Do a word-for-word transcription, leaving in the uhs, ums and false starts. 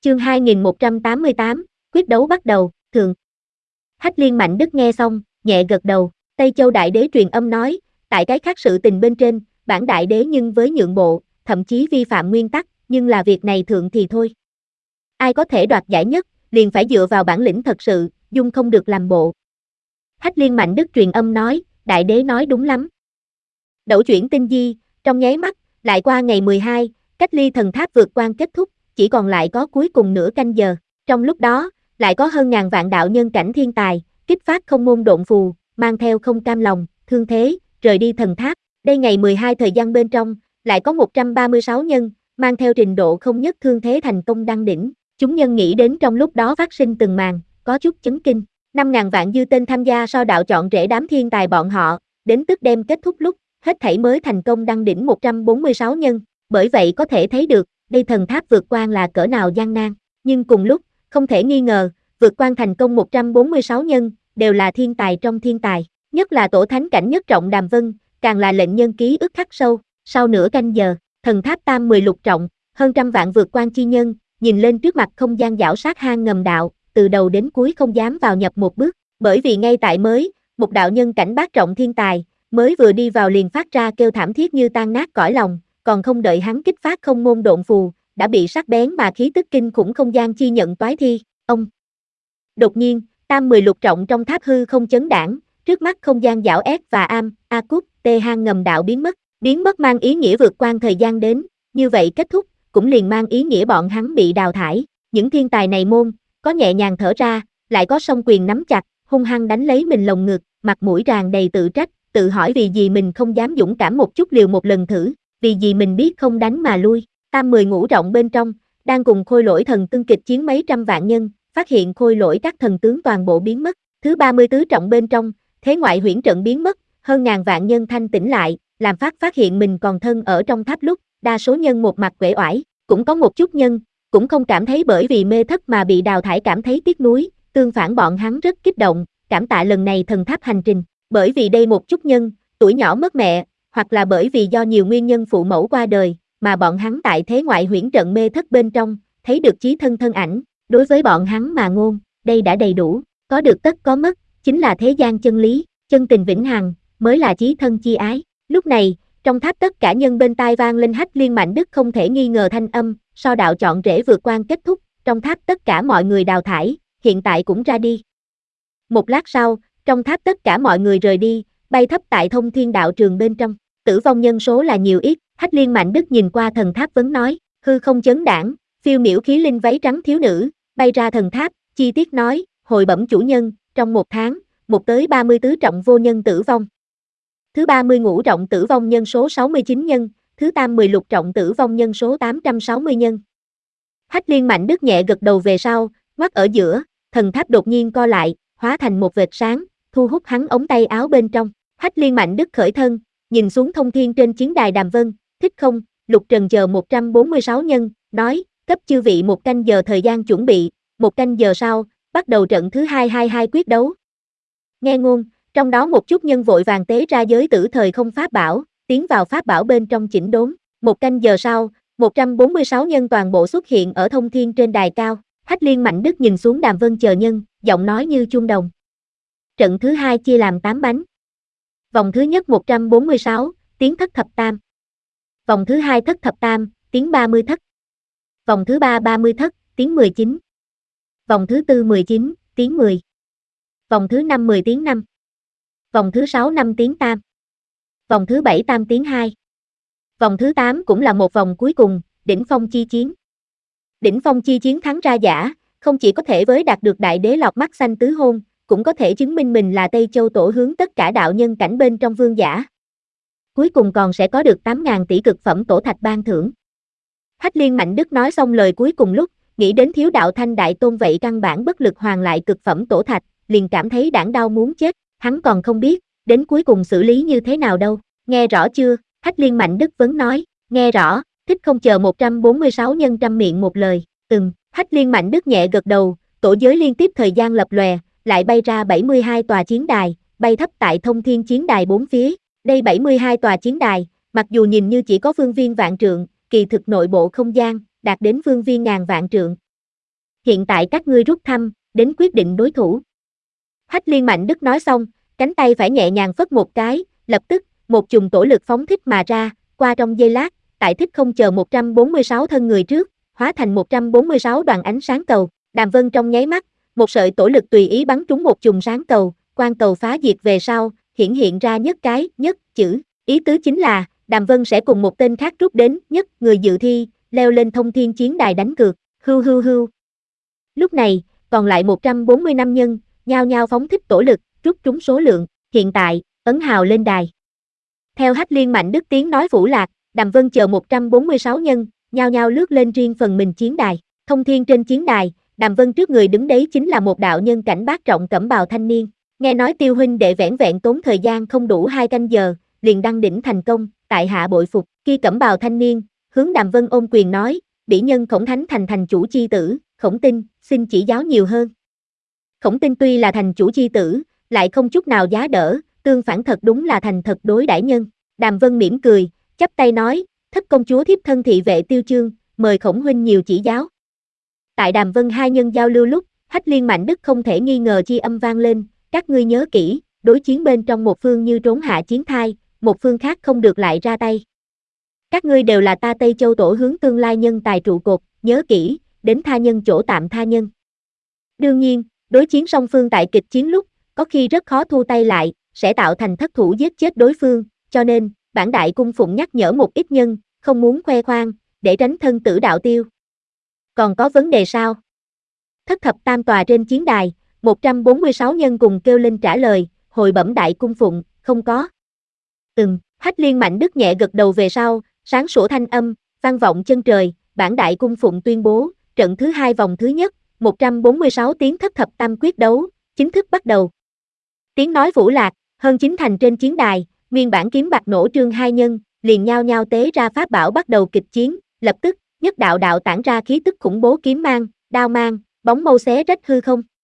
Chương hai nghìn một trăm tám mươi tám, quyết đấu bắt đầu, thường. Hách Liên Mạnh Đức nghe xong, nhẹ gật đầu, Tây Châu Đại Đế truyền âm nói, tại cái khác sự tình bên trên, bản Đại Đế nhưng với nhượng bộ, thậm chí vi phạm nguyên tắc, nhưng là việc này thượng thì thôi. Ai có thể đoạt giải nhất, liền phải dựa vào bản lĩnh thật sự, dung không được làm bộ. Hách Liên Mạnh Đức truyền âm nói, Đại Đế nói đúng lắm. Đẩu chuyển tinh di, trong nháy mắt, lại qua ngày mười hai, cách ly thần tháp vượt quan kết thúc, chỉ còn lại có cuối cùng nửa canh giờ. Trong lúc đó, lại có hơn ngàn vạn đạo nhân cảnh thiên tài, kích phát không môn độn phù, mang theo không cam lòng, thương thế, rời đi thần tháp. Đây ngày mười hai thời gian bên trong, lại có một trăm ba mươi sáu nhân, mang theo trình độ không nhất thương thế thành công đăng đỉnh. Chúng nhân nghĩ đến trong lúc đó phát sinh từng màn, có chút chấn kinh. năm ngàn vạn dư tên tham gia so đạo chọn rễ đám thiên tài bọn họ, đến tức đêm kết thúc lúc, hết thảy mới thành công đăng đỉnh một trăm bốn mươi sáu nhân. Bởi vậy có thể thấy được, đây thần tháp vượt quan là cỡ nào gian nan. Nhưng cùng lúc, không thể nghi ngờ, vượt quan thành công một trăm bốn mươi sáu nhân, đều là thiên tài trong thiên tài. Nhất là tổ thánh cảnh nhất trọng Đàm Vân, càng là lệnh nhân ký ức khắc sâu. Sau nửa canh giờ, thần tháp tam mười lục trọng, hơn trăm vạn vượt quan chi nhân, nhìn lên trước mặt không gian giảo sát hang ngầm đạo, từ đầu đến cuối không dám vào nhập một bước. Bởi vì ngay tại mới, một đạo nhân cảnh bát trọng thiên tài, mới vừa đi vào liền phát ra kêu thảm thiết như tan nát cõi lòng, còn không đợi hắn kích phát không môn độn phù, đã bị sắc bén mà khí tức kinh khủng không gian chi nhận toái thi. Ông đột nhiên, tam mười lục trọng trong tháp hư không chấn đảng, trước mắt không gian giảo ép và am, a cút, tê hang ngầm đạo biến mất, biến mất mang ý nghĩa vượt quan thời gian đến, như vậy kết thúc, cũng liền mang ý nghĩa bọn hắn bị đào thải. Những thiên tài này môn, có nhẹ nhàng thở ra, lại có song quyền nắm chặt, hung hăng đánh lấy mình lồng ngực, mặt mũi tràn đầy tự trách, tự hỏi vì gì mình không dám dũng cảm một chút liều một lần thử, vì gì mình biết không đánh mà lui. Tam mười ngũ trọng bên trong, đang cùng khôi lỗi thần tương kịch chiến mấy trăm vạn nhân, phát hiện khôi lỗi các thần tướng toàn bộ biến mất. Thứ ba mươi tứ trọng bên trong, thế ngoại huyễn trận biến mất, hơn ngàn vạn nhân thanh tỉnh lại, làm phát phát hiện mình còn thân ở trong tháp lúc, đa số nhân một mặt uể oải, cũng có một chút nhân, cũng không cảm thấy bởi vì mê thất mà bị đào thải cảm thấy tiếc nuối, tương phản bọn hắn rất kích động, cảm tạ lần này thần tháp hành trình, bởi vì đây một chút nhân, tuổi nhỏ mất mẹ, hoặc là bởi vì do nhiều nguyên nhân phụ mẫu qua đời, mà bọn hắn tại thế ngoại huyễn trận mê thất bên trong, thấy được chí thân thân ảnh, đối với bọn hắn mà ngôn, đây đã đầy đủ, có được tất có mất, chính là thế gian chân lý, chân tình vĩnh hằng, mới là chí thân chi ái. Lúc này, trong tháp tất cả nhân bên tai vang lên Hách Liên Mạnh Đức không thể nghi ngờ thanh âm, so đạo chọn rễ vượt quan kết thúc, trong tháp tất cả mọi người đào thải, hiện tại cũng ra đi. Một lát sau, trong tháp tất cả mọi người rời đi, bay thấp tại thông thiên đạo trường bên trong, tử vong nhân số là nhiều ít. Hách Liên Mạnh Đức nhìn qua thần tháp vấn nói, hư không chấn đảng, phiêu miểu khí linh váy trắng thiếu nữ, bay ra thần tháp, chi tiết nói, hồi bẩm chủ nhân, trong một tháng, một tới ba mươi tứ trọng vô nhân tử vong. Thứ ba mươi ngũ trọng tử vong nhân số sáu mươi chín nhân, thứ tam mười lục trọng tử vong nhân số tám trăm sáu mươi nhân. Hách Liên Mạnh Đức nhẹ gật đầu về sau, ngoắt ở giữa, thần tháp đột nhiên co lại, hóa thành một vệt sáng, thu hút hắn ống tay áo bên trong. Hách Liên Mạnh Đức khởi thân, nhìn xuống thông thiên trên chiến đài Đàm Vân, thích không, Lục Trần chờ một trăm bốn mươi sáu nhân, nói, cấp chư vị một canh giờ thời gian chuẩn bị, một canh giờ sau, bắt đầu trận thứ hai hai hai quyết đấu. Nghe ngôn, trong đó một chút nhân vội vàng tế ra giới tử thời không pháp bảo, tiến vào pháp bảo bên trong chỉnh đốn. Một canh giờ sau, một trăm bốn mươi sáu nhân toàn bộ xuất hiện ở thông thiên trên đài cao. Hách Liên Mạnh Đức nhìn xuống Đàm Vân chờ nhân, giọng nói như chuông đồng. Trận thứ hai chia làm tám bánh. Vòng thứ nhất một trăm bốn mươi sáu, tiến thất thập tam. Vòng thứ hai thất thập tam, tiến ba mươi thất. Vòng thứ ba ba mươi thất, tiến mười chín. Vòng thứ tư mười chín, tiến mười. Vòng thứ năm mười tiến năm. Vòng thứ sáu năm tiến tam. Vòng thứ bảy tam tiến hai. Vòng thứ tám cũng là một vòng cuối cùng, đỉnh phong chi chiến. Đỉnh phong chi chiến thắng ra giả, không chỉ có thể với đạt được đại đế lọt mắt xanh tứ hôn, cũng có thể chứng minh mình là Tây Châu tổ hướng tất cả đạo nhân cảnh bên trong vương giả. Cuối cùng còn sẽ có được tám ngàn tỷ cực phẩm tổ thạch ban thưởng. Hách Liên Mạnh Đức nói xong lời cuối cùng lúc, nghĩ đến thiếu đạo thanh đại tôn vậy căn bản bất lực hoàn lại cực phẩm tổ thạch, liền cảm thấy đảng đau muốn chết, hắn còn không biết, đến cuối cùng xử lý như thế nào đâu, nghe rõ chưa? Hách Liên Mạnh Đức vấn nói, nghe rõ, thích không chờ một trăm bốn mươi sáu nhân trăm miệng một lời, ừm, Hách Liên Mạnh Đức nhẹ gật đầu, tổ giới liên tiếp thời gian lập lòe, lại bay ra bảy mươi hai tòa chiến đài, bay thấp tại thông thiên chiến đài bốn phía, đây bảy mươi hai tòa chiến đài, mặc dù nhìn như chỉ có phương viên vạn trượng, kỳ thực nội bộ không gian, đạt đến phương viên ngàn vạn trượng. hiện tại các ngươi rút thăm, đến quyết định đối thủ. Hách Liên Mạnh Đức nói xong, cánh tay phải nhẹ nhàng phất một cái, lập tức, một chùm tổ lực phóng thích mà ra, qua trong giây lát, tại thích không chờ một trăm bốn mươi sáu thân người trước, hóa thành một trăm bốn mươi sáu đoàn ánh sáng cầu, Đàm Vân trong nháy mắt, một sợi tổ lực tùy ý bắn trúng một chùm sáng cầu, quang cầu phá diệt về sau, hiển hiện ra nhất cái, nhất chữ, ý tứ chính là, Đàm Vân sẽ cùng một tên khác rút đến, nhất, người dự thi, leo lên thông thiên chiến đài đánh cược, hưu hưu hưu. Lúc này, còn lại một trăm bốn mươi năm nhân, nhao nhao phóng thích tổ lực, rút trúng số lượng, hiện tại, ấn hào lên đài. Theo Hách Liên Mạnh Đức tiếng nói vũ lạc, Đàm Vân chờ một trăm bốn mươi sáu nhân, nhao nhao lướt lên riêng phần mình chiến đài, thông thiên trên chiến đài, Đàm Vân trước người đứng đấy chính là một đạo nhân cảnh bát trọng cẩm bào thanh niên, nghe nói Tiêu huynh đệ vẻn vẹn tốn thời gian không đủ hai canh giờ, liền đăng đỉnh thành công, tại hạ bội phục, kia cẩm bào thanh niên, hướng Đàm Vân ôm quyền nói, bỉ nhân Khổng Thánh thành thành chủ chi tử, Khổng Tinh, xin chỉ giáo nhiều hơn. Khổng Tinh tuy là thành chủ chi tử, lại không chút nào giá đỡ, tương phản thật đúng là thành thật đối đãi nhân. Đàm Vân mỉm cười, chắp tay nói, thất công chúa thiếp thân thị vệ Tiêu Chương, mời Khổng huynh nhiều chỉ giáo. Tại Đàm Vân hai nhân giao lưu lúc, Hách Liên Mạnh Đức không thể nghi ngờ chi âm vang lên, các ngươi nhớ kỹ, đối chiến bên trong một phương như trốn hạ chiến thai, một phương khác không được lại ra tay. Các ngươi đều là ta Tây Châu tổ hướng tương lai nhân tài trụ cột, nhớ kỹ, đến tha nhân chỗ tạm tha nhân. Đương nhiên, đối chiến song phương tại kịch chiến lúc, có khi rất khó thu tay lại, sẽ tạo thành thất thủ giết chết đối phương, cho nên, bản đại cung phụng nhắc nhở một ít nhân, không muốn khoe khoang, để tránh thân tử đạo tiêu. Còn có vấn đề sao? Thất thập tam tòa trên chiến đài, một trăm bốn mươi sáu nhân cùng kêu lên trả lời, hồi bẩm đại cung phụng, không có. Ừm, Hách Liên Mạnh Đức nhẹ gật đầu về sau, sáng sủa thanh âm, vang vọng chân trời, bản đại cung phụng tuyên bố, trận thứ hai vòng thứ nhất, một trăm bốn mươi sáu tiếng thất thập tam quyết đấu, chính thức bắt đầu. Tiếng nói vũ lạc, hơn chín thành trên chiến đài, nguyên bản kiếm bạc nổ trương hai nhân, liền nhao nhao tế ra pháp bảo bắt đầu kịch chiến, lập tức, nhất đạo đạo tản ra khí tức khủng bố kiếm mang, đao mang, bóng mâu xé rách hư không.